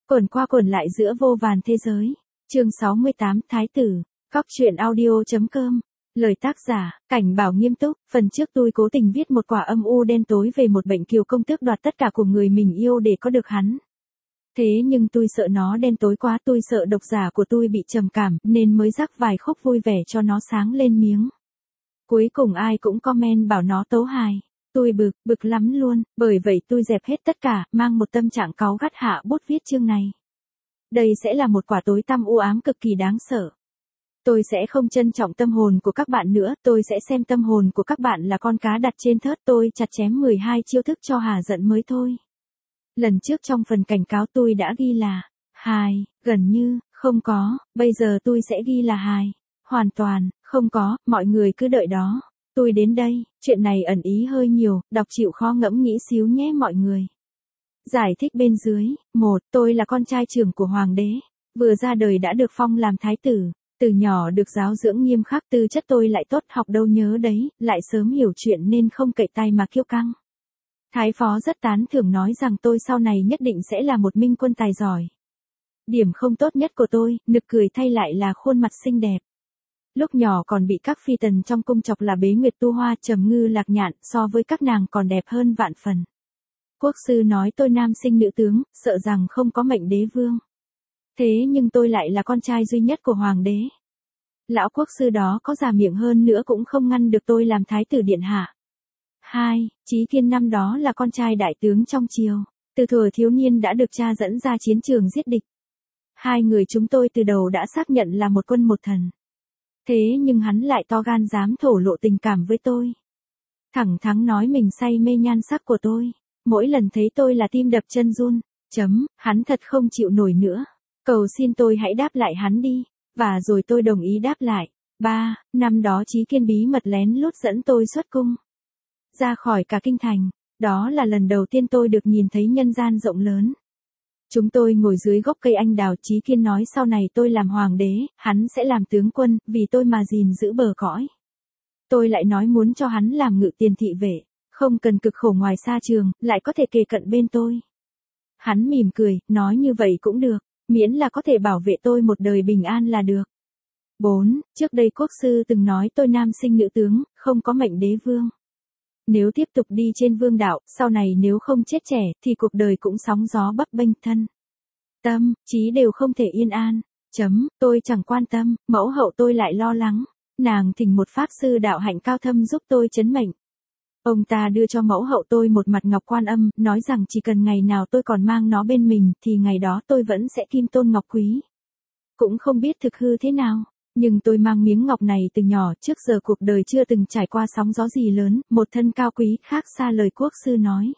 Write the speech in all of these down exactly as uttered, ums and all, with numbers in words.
Quẩn qua quẩn lại giữa vô vàn thế giới. Chương sáu mươi tám Thái tử. Cóc truyện audio.com. Lời tác giả, Cảnh Bảo nghiêm túc. Phần trước tôi cố tình viết một quả âm u đen tối về một bệnh kiều công tước đoạt tất cả của người mình yêu để có được hắn. Thế nhưng tôi sợ nó đen tối quá, tôi sợ độc giả của tôi bị trầm cảm, nên mới rắc vài khúc vui vẻ cho nó sáng lên miếng. Cuối cùng ai cũng comment bảo nó tấu hài. Tôi bực, bực lắm luôn, bởi vậy tôi dẹp hết tất cả, mang một tâm trạng cáu gắt hạ bút viết chương này. Đây sẽ là một quả tối tăm u ám cực kỳ đáng sợ. Tôi sẽ không trân trọng tâm hồn của các bạn nữa, tôi sẽ xem tâm hồn của các bạn là con cá đặt trên thớt, tôi chặt chém mười hai chiêu thức cho hà giận mới thôi. Lần trước trong phần cảnh cáo tôi đã ghi là hài, gần như, không có, bây giờ tôi sẽ ghi là hài, hoàn toàn, không có, mọi người cứ đợi đó. Tôi đến đây, chuyện này ẩn ý hơi nhiều, đọc chịu khó ngẫm nghĩ xíu nhé mọi người. Giải thích bên dưới. Một, tôi là con trai trưởng của hoàng đế, vừa ra đời đã được phong làm thái tử, từ nhỏ được giáo dưỡng nghiêm khắc, tư chất tôi lại tốt, học đâu nhớ đấy, lại sớm hiểu chuyện nên không cậy tay mà kiêu căng. Thái phó rất tán thưởng, nói rằng tôi sau này nhất định sẽ là một minh quân tài giỏi. Điểm không tốt nhất của tôi, nực cười thay lại là khuôn mặt xinh đẹp. Lúc nhỏ còn bị các phi tần trong cung chọc là bế nguyệt tu hoa, trầm ngư lạc nhạn, so với các nàng còn đẹp hơn vạn phần. Quốc sư nói tôi nam sinh nữ tướng, sợ rằng không có mệnh đế vương. Thế nhưng tôi lại là con trai duy nhất của hoàng đế. Lão quốc sư đó có già miệng hơn nữa cũng không ngăn được tôi làm thái tử điện hạ. Hai, Chí Kiên năm đó là con trai đại tướng trong triều, từ thuở thiếu niên đã được cha dẫn ra chiến trường giết địch. Hai người chúng tôi từ đầu đã xác nhận là một quân một thần. Thế nhưng hắn lại to gan dám thổ lộ tình cảm với tôi. Thẳng thắn nói mình say mê nhan sắc của tôi. Mỗi lần thấy tôi là tim đập chân run. Chấm, hắn thật không chịu nổi nữa. Cầu xin tôi hãy đáp lại hắn đi. Và rồi tôi đồng ý đáp lại. Ba, năm đó Chí Kiên bí mật lén lút dẫn tôi xuất cung. Ra khỏi cả kinh thành. Đó là lần đầu tiên tôi được nhìn thấy nhân gian rộng lớn. Chúng tôi ngồi dưới gốc cây anh đào, Chí Kiên nói sau này tôi làm hoàng đế, hắn sẽ làm tướng quân, vì tôi mà gìn giữ bờ cõi. Tôi lại nói muốn cho hắn làm ngự tiền thị vệ, không cần cực khổ ngoài xa trường, lại có thể kề cận bên tôi. Hắn mỉm cười, nói như vậy cũng được, miễn là có thể bảo vệ tôi một đời bình an là được. Bốn, trước đây quốc sư từng nói tôi nam sinh nữ tướng, không có mệnh đế vương. Nếu tiếp tục đi trên vương đạo, sau này nếu không chết trẻ, thì cuộc đời cũng sóng gió bấp bênh, thân tâm, trí đều không thể yên an. Chấm, tôi chẳng quan tâm, mẫu hậu tôi lại lo lắng. Nàng thỉnh một pháp sư đạo hạnh cao thâm giúp tôi trấn mệnh. Ông ta đưa cho mẫu hậu tôi một mặt ngọc Quan Âm, nói rằng chỉ cần ngày nào tôi còn mang nó bên mình, thì ngày đó tôi vẫn sẽ kim tôn ngọc quý. Cũng không biết thực hư thế nào. Nhưng tôi mang miếng ngọc này từ nhỏ, trước giờ cuộc đời chưa từng trải qua sóng gió gì lớn, một thân cao quý khác xa lời quốc sư nói.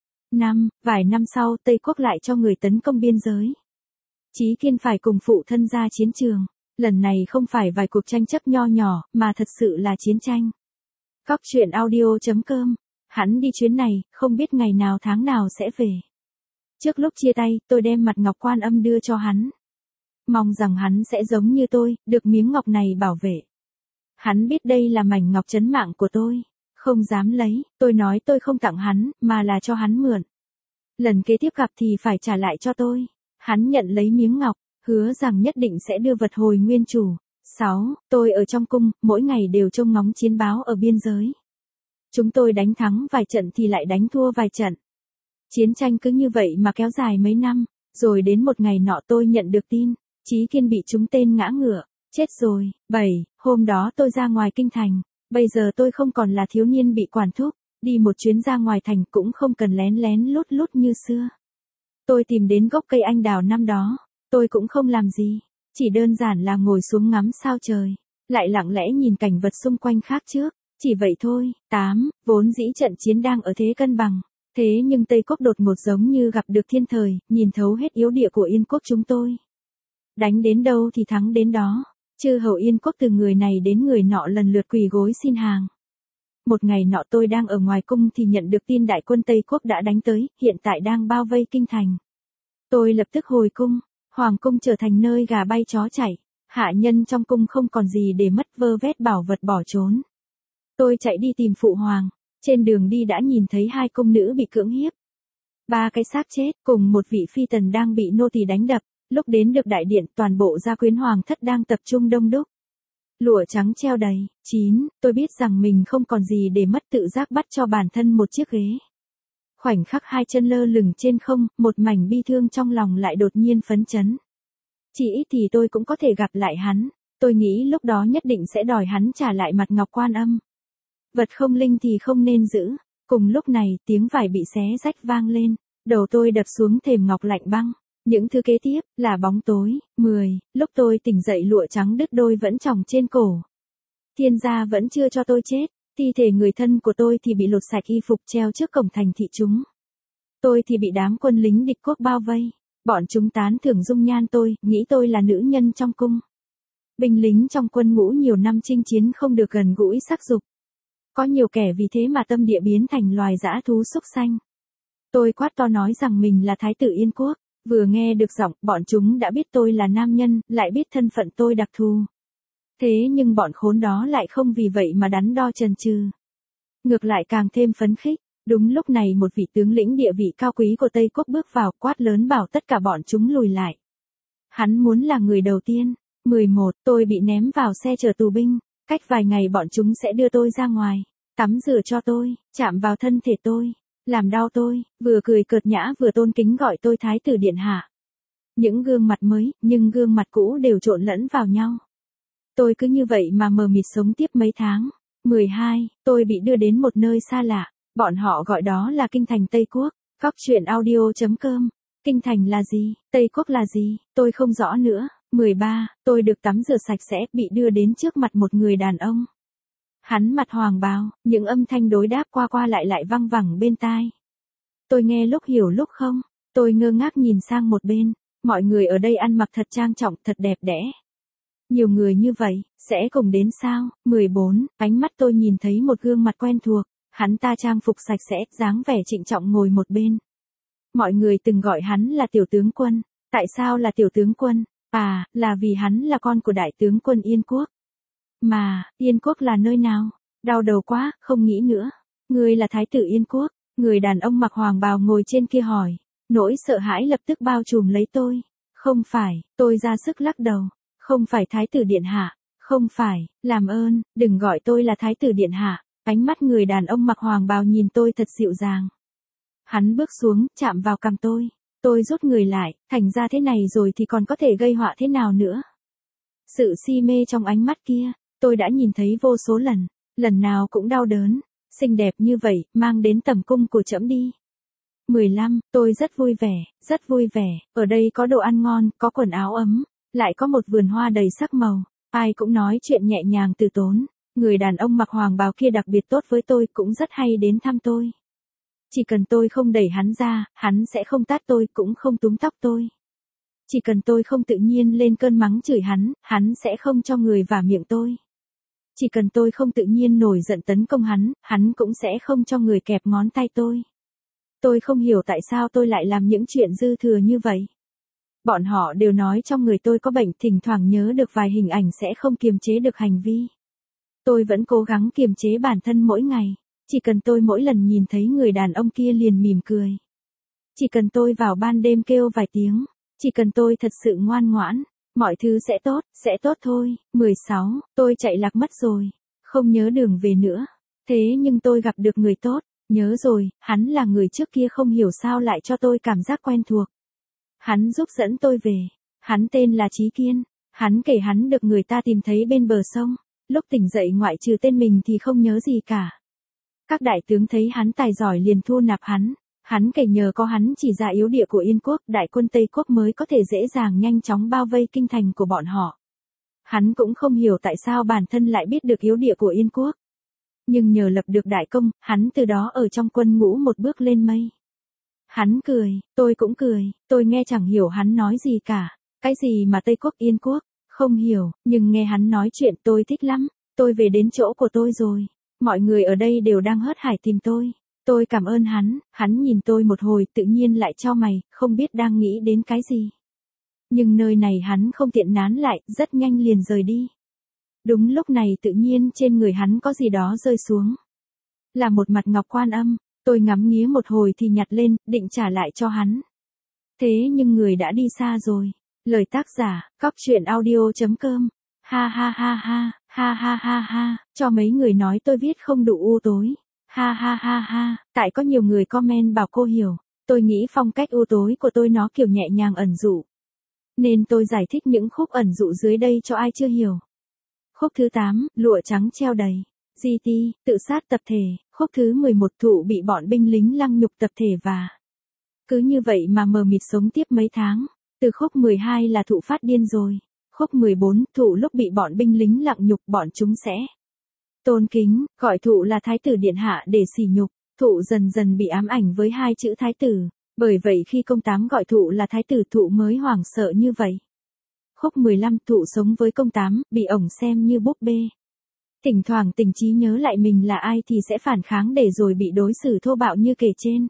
Năm, vài năm sau, Tây Quốc lại cho người tấn công biên giới. Chí Kiên phải cùng phụ thân ra chiến trường. Lần này không phải vài cuộc tranh chấp nho nhỏ, mà thật sự là chiến tranh. Cóc truyện audio.com. Hắn đi chuyến này, không biết ngày nào tháng nào sẽ về. Trước lúc chia tay, tôi đem mặt ngọc Quan Âm đưa cho hắn. Mong rằng hắn sẽ giống như tôi, được miếng ngọc này bảo vệ. Hắn biết đây là mảnh ngọc trấn mạng của tôi. Không dám lấy, tôi nói tôi không tặng hắn, mà là cho hắn mượn. Lần kế tiếp gặp thì phải trả lại cho tôi. Hắn nhận lấy miếng ngọc, hứa rằng nhất định sẽ đưa vật hồi nguyên chủ. Sáu, tôi ở trong cung, mỗi ngày đều trông ngóng chiến báo ở biên giới. Chúng tôi đánh thắng vài trận thì lại đánh thua vài trận. Chiến tranh cứ như vậy mà kéo dài mấy năm, rồi đến một ngày nọ tôi nhận được tin. Chí Kiên bị trúng tên ngã ngựa, chết rồi. Bảy, hôm đó tôi ra ngoài kinh thành, bây giờ tôi không còn là thiếu niên bị quản thúc, đi một chuyến ra ngoài thành cũng không cần lén lén lút lút như xưa. Tôi tìm đến gốc cây anh đào năm đó, tôi cũng không làm gì, chỉ đơn giản là ngồi xuống ngắm sao trời, lại lặng lẽ nhìn cảnh vật xung quanh khác trước, chỉ vậy thôi. Tám, vốn dĩ trận chiến đang ở thế cân bằng, thế nhưng Tây Quốc đột ngột giống như gặp được thiên thời, nhìn thấu hết yếu địa của Yên Quốc chúng tôi. Đánh đến đâu thì thắng đến đó. Chư hầu Yên Quốc từ người này đến người nọ lần lượt quỳ gối xin hàng. Một ngày nọ tôi đang ở ngoài cung thì nhận được tin đại quân Tây Quốc đã đánh tới, hiện tại đang bao vây kinh thành. Tôi lập tức hồi cung, hoàng cung trở thành nơi gà bay chó chạy, hạ nhân trong cung không còn gì để mất, vơ vét bảo vật bỏ trốn. Tôi chạy đi tìm phụ hoàng, trên đường đi đã nhìn thấy hai cung nữ bị cưỡng hiếp. Ba cái xác chết, cùng một vị phi tần đang bị nô tỳ đánh đập, lúc đến được đại điện toàn bộ gia quyến hoàng thất đang tập trung đông đúc. Lụa trắng treo đầy. Chín, tôi biết rằng mình không còn gì để mất tự giác bắt cho bản thân một chiếc ghế. Khoảnh khắc hai chân lơ lửng trên không, một mảnh bi thương trong lòng lại đột nhiên phấn chấn. Chỉ ít thì tôi cũng có thể gặp lại hắn, tôi nghĩ lúc đó nhất định sẽ đòi hắn trả lại mặt ngọc Quan Âm. Vật không linh thì không nên giữ. Cùng lúc này tiếng vải bị xé rách vang lên, đầu tôi đập xuống thềm ngọc lạnh băng. Những thứ kế tiếp là bóng tối. Mười, lúc tôi tỉnh dậy lụa trắng đứt đôi vẫn tròng trên cổ. Thiên gia vẫn chưa cho tôi chết, thi thể người thân của tôi thì bị lột sạch y phục treo trước cổng thành thị chúng. Tôi thì bị đám quân lính địch quốc bao vây, bọn chúng tán thưởng dung nhan tôi, nghĩ tôi là nữ nhân trong cung. Binh lính trong quân ngũ nhiều năm chinh chiến không được gần gũi sắc dục. Có nhiều kẻ vì thế mà tâm địa biến thành loài dã thú súc sanh. Tôi quát to nói rằng mình là thái tử Yên Quốc, vừa nghe được giọng, bọn chúng đã biết tôi là nam nhân, lại biết thân phận tôi đặc thù. Thế nhưng bọn khốn đó lại không vì vậy mà đắn đo chần chừ. Ngược lại càng thêm phấn khích. Đúng lúc này một vị tướng lĩnh địa vị cao quý của Tây Quốc bước vào quát lớn bảo tất cả bọn chúng lùi lại. Hắn muốn là người đầu tiên. Mười một, tôi bị ném vào xe chở tù binh. Cách vài ngày bọn chúng sẽ đưa tôi ra ngoài, tắm rửa cho tôi, chạm vào thân thể tôi, làm đau tôi, vừa cười cợt nhã vừa tôn kính gọi tôi thái tử điện hạ. Những gương mặt mới, nhưng gương mặt cũ đều trộn lẫn vào nhau. Tôi cứ như vậy mà mờ mịt sống tiếp mấy tháng. Mười hai, tôi bị đưa đến một nơi xa lạ, bọn họ gọi đó là kinh thành Tây Quốc. Góc truyện audio chấm com. Kinh thành là gì? Tây Quốc là gì? Tôi không rõ nữa. Mười ba, tôi được tắm rửa sạch sẽ, bị đưa đến trước mặt một người đàn ông. Hắn mặt hoàng bào, những âm thanh đối đáp qua qua lại lại văng vẳng bên tai. Tôi nghe lúc hiểu lúc không, tôi ngơ ngác nhìn sang một bên, mọi người ở đây ăn mặc thật trang trọng, thật đẹp đẽ. Nhiều người như vậy, sẽ cùng đến sao? Mười bốn, ánh mắt tôi nhìn thấy một gương mặt quen thuộc, hắn ta trang phục sạch sẽ, dáng vẻ trịnh trọng ngồi một bên. Mọi người từng gọi hắn là tiểu tướng quân, tại sao là tiểu tướng quân? À, là vì hắn là con của đại tướng quân Yên Quốc. Mà, Yên Quốc là nơi nào? Đau đầu quá, không nghĩ nữa. Ngươi là thái tử Yên Quốc. Người đàn ông mặc hoàng bào ngồi trên kia hỏi. Nỗi sợ hãi lập tức bao trùm lấy tôi. Không phải, tôi ra sức lắc đầu. Không phải thái tử điện hạ. Không phải, làm ơn, đừng gọi tôi là thái tử điện hạ. Ánh mắt người đàn ông mặc hoàng bào nhìn tôi thật dịu dàng. Hắn bước xuống, chạm vào cằm tôi. Tôi rút người lại, thành ra thế này rồi thì còn có thể gây họa thế nào nữa. Sự si mê trong ánh mắt kia, tôi đã nhìn thấy vô số lần, lần nào cũng đau đớn. Xinh đẹp như vậy, mang đến tầm cung của trẫm đi. Mười lăm, tôi rất vui vẻ, rất vui vẻ, ở đây có đồ ăn ngon, có quần áo ấm, lại có một vườn hoa đầy sắc màu, ai cũng nói chuyện nhẹ nhàng từ tốn. Người đàn ông mặc hoàng bào kia đặc biệt tốt với tôi, cũng rất hay đến thăm tôi. Chỉ cần tôi không đẩy hắn ra, hắn sẽ không tát tôi, cũng không túm tóc tôi. Chỉ cần tôi không tự nhiên lên cơn mắng chửi hắn, hắn sẽ không cho người vả miệng tôi. Chỉ cần tôi không tự nhiên nổi giận tấn công hắn, hắn cũng sẽ không cho người kẹp ngón tay tôi. Tôi không hiểu tại sao tôi lại làm những chuyện dư thừa như vậy. Bọn họ đều nói trong người tôi có bệnh, thỉnh thoảng nhớ được vài hình ảnh sẽ không kiềm chế được hành vi. Tôi vẫn cố gắng kiềm chế bản thân mỗi ngày. Chỉ cần tôi mỗi lần nhìn thấy người đàn ông kia liền mỉm cười. Chỉ cần tôi vào ban đêm kêu vài tiếng. Chỉ cần tôi thật sự ngoan ngoãn. Mọi thứ sẽ tốt, sẽ tốt thôi. Mười sáu, tôi chạy lạc mất rồi. Không nhớ đường về nữa. Thế nhưng tôi gặp được người tốt. Nhớ rồi, hắn là người trước kia không hiểu sao lại cho tôi cảm giác quen thuộc. Hắn giúp dẫn tôi về. Hắn tên là Chí Kiên. Hắn kể hắn được người ta tìm thấy bên bờ sông. Lúc tỉnh dậy ngoại trừ tên mình thì không nhớ gì cả. Các đại tướng thấy hắn tài giỏi liền thu nạp hắn. Hắn kể nhờ có hắn chỉ ra yếu địa của Yên Quốc, đại quân Tây Quốc mới có thể dễ dàng nhanh chóng bao vây kinh thành của bọn họ. Hắn cũng không hiểu tại sao bản thân lại biết được yếu địa của Yên Quốc. Nhưng nhờ lập được đại công, hắn từ đó ở trong quân ngũ một bước lên mây. Hắn cười, tôi cũng cười, tôi nghe chẳng hiểu hắn nói gì cả. Cái gì mà Tây Quốc Yên Quốc, không hiểu, nhưng nghe hắn nói chuyện tôi thích lắm. Tôi về đến chỗ của tôi rồi. Mọi người ở đây đều đang hớt hải tìm tôi. Tôi cảm ơn hắn, hắn nhìn tôi một hồi tự nhiên lại chau mày, không biết đang nghĩ đến cái gì. Nhưng nơi này hắn không tiện nán lại, rất nhanh liền rời đi. Đúng lúc này tự nhiên trên người hắn có gì đó rơi xuống. Là một mặt ngọc Quan Âm, Tôi ngắm nghía một hồi thì nhặt lên, định trả lại cho hắn. Thế nhưng người đã đi xa rồi. Lời tác giả, cóc truyện audio.com. Ha ha ha ha, ha ha ha ha, cho mấy người nói tôi viết không đủ u tối. Ha ha ha ha, tại có nhiều người comment bảo cô hiểu. Tôi nghĩ phong cách u tối của tôi nó kiểu nhẹ nhàng ẩn dụ. Nên tôi giải thích những khúc ẩn dụ dưới đây cho ai chưa hiểu. Khúc thứ tám, lụa trắng treo đầy. giê tê, tự sát tập thể. Khúc thứ mười một, Thụ bị bọn binh lính lăng nhục tập thể và. Cứ như vậy mà mờ mịt sống tiếp mấy tháng. Từ khúc mười hai là Thụ phát điên rồi. Khúc mười bốn, Thụ lúc bị bọn binh lính lăng nhục bọn chúng sẽ. Tôn kính, gọi Thụ là thái tử điện hạ để sỉ nhục. Thụ dần dần bị ám ảnh với hai chữ thái tử. Bởi vậy khi công tám gọi Thụ là thái tử Thụ mới hoảng sợ như vậy. Khúc mười lăm, Thụ sống với công tám, bị ổng xem như búp bê. Thỉnh thoảng tình trí nhớ lại mình là ai thì sẽ phản kháng để rồi bị đối xử thô bạo như kể trên.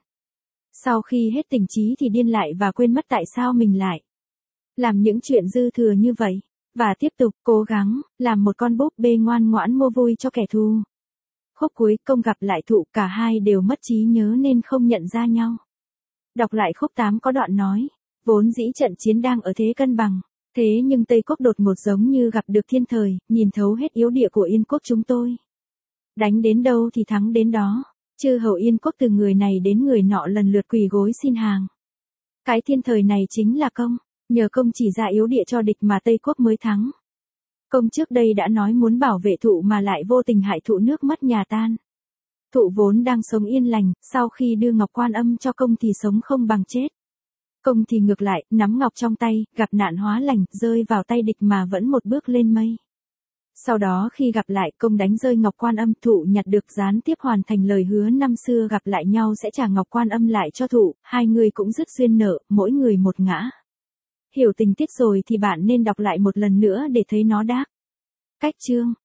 Sau khi hết tình trí thì điên lại và quên mất tại sao mình lại làm những chuyện dư thừa như vậy. Và tiếp tục cố gắng, làm một con búp bê ngoan ngoãn mua vui cho kẻ thù. Khúc cuối, công gặp lại Thụ, cả hai đều mất trí nhớ nên không nhận ra nhau. Đọc lại khúc tám có đoạn nói, vốn dĩ trận chiến đang ở thế cân bằng. Thế nhưng Tây Quốc đột ngột giống như gặp được thiên thời, nhìn thấu hết yếu địa của Yên Quốc chúng tôi. Đánh đến đâu thì thắng đến đó. Chư hầu Yên Quốc từ người này đến người nọ lần lượt quỳ gối xin hàng. Cái thiên thời này chính là công. Nhờ công chỉ ra yếu địa cho địch mà Tây Quốc mới thắng. Công trước đây đã nói muốn bảo vệ Thụ mà lại vô tình hại Thụ nước mất nhà tan. Thụ vốn đang sống yên lành, sau khi đưa Ngọc Quan Âm cho công thì sống không bằng chết. Công thì ngược lại, nắm ngọc trong tay, gặp nạn hóa lành, rơi vào tay địch mà vẫn một bước lên mây. Sau đó khi gặp lại, công đánh rơi Ngọc Quan Âm, Thụ nhặt được gián tiếp hoàn thành lời hứa năm xưa gặp lại nhau sẽ trả Ngọc Quan Âm lại cho Thụ, hai người cũng dứt duyên nợ, mỗi người một ngã. Hiểu tình tiết rồi thì bạn nên đọc lại một lần nữa để thấy nó đác. Cách chương